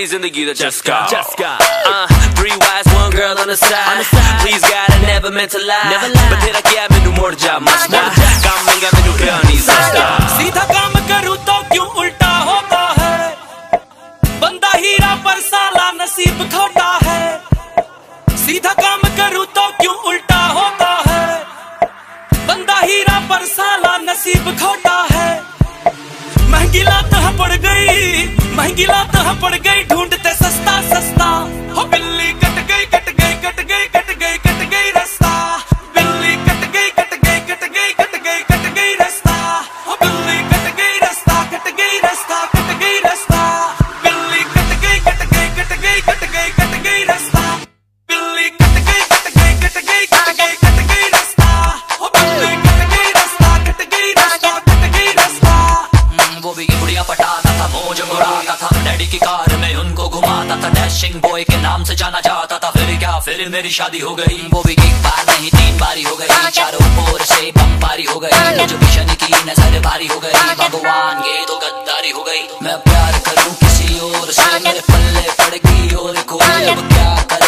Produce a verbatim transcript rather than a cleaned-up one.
मेरी जिंदगी दा चस्का चस्का three wise one girl on the side please God I never meant to lie but तेरा क्या मैनू मुड़ जा मस्ता काम मंगा मैनू क्या नहीं सस्ता सीधा काम करूँ तो क्यों उल्टा होता है बंदा हीरा पर साला नसीब खोटा है सीधा काम करूँ तो क्यों उल्टा होता है बंदा हीरा पर साला नसीब खोटा है महंगी लात है पड़ गई महंगी लात है पड़ गई ढूंढते सस्ता सस्ता हो बिल्ली कट गई कट गई कट गई कट गई कट गई रास्ता बिल्ली कट गई कट गई कट गई कट गई कट गई रास्ता हो बिल्ली कट गई रास्ता कट गई रास्ता कट गई रास्ता बिल्ली कट गई कट गई कट गई कट गई कट गई रास्ता बिल्ली कट गई कट गई कट गई कट गई कट गई रास्ता हो बिल्ली कट गई रास्ता कट गई रास्ता कट गई रास्ता वो भी बुढ़िया पटाता था मौज उड़ाता था डैडी की कार में उनको घुमाता था डैशिंग बॉय के नाम से जाना जाता था फिर क्या फिर मेरी शादी हो गई वो भी एक बार नहीं तीन बारी हो गई चारों ओर से बमबारी हो गई एजुकेशन की नजर भारी हो गई भगवान ये तो गद्दारी हो गई मैं प्यार करूं किसी और से मेरे पल्ले पड़ गई और कोई अब क्या कर